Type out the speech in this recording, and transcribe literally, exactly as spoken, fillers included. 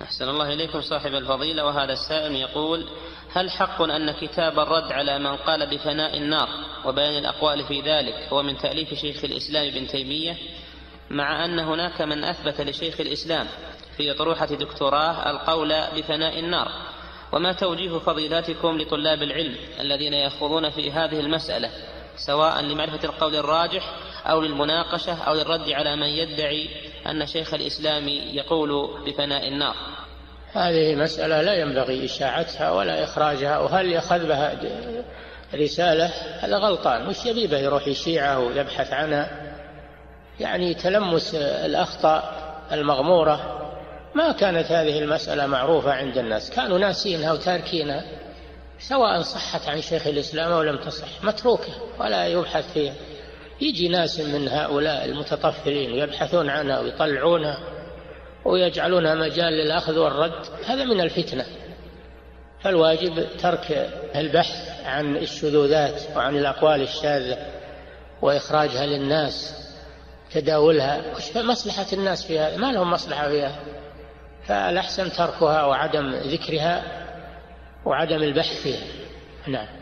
أحسن الله إليكم صاحب الفضيلة. وهذا السائل يقول: هل حق أن كتاب الرد على من قال بفناء النار وبيان الأقوال في ذلك هو من تأليف شيخ الإسلام ابن تيمية، مع أن هناك من أثبت لشيخ الإسلام في أطروحة دكتوراه القول بفناء النار؟ وما توجيه فضيلاتكم لطلاب العلم الذين يخوضون في هذه المسألة، سواء لمعرفة القول الراجح أو للمناقشة أو للرد على من يدعي أن شيخ الإسلام يقول بفناء النار؟ هذه مسألة لا ينبغي إشاعتها ولا إخراجها، وهل يأخذ بها رسالة هذا غلطان. وش يبيبه يروح يشيعه ويبحث عنها؟ يعني تلمس الأخطاء المغمورة. ما كانت هذه المسألة معروفة عند الناس، كانوا ناسينها وتاركينها، سواء صحت عن شيخ الإسلام أو لم تصح، متروكة ولا يبحث فيها. يجي ناس من هؤلاء المتطفلين يبحثون عنها ويطلعونها ويجعلونها مجال للأخذ والرد، هذا من الفتنة. فالواجب ترك البحث عن الشذوذات وعن الأقوال الشاذة وإخراجها للناس، تداولها. وش مصلحة الناس في هذا؟ ما لهم مصلحة فيها، فالأحسن تركها وعدم ذكرها وعدم البحث فيها. نعم.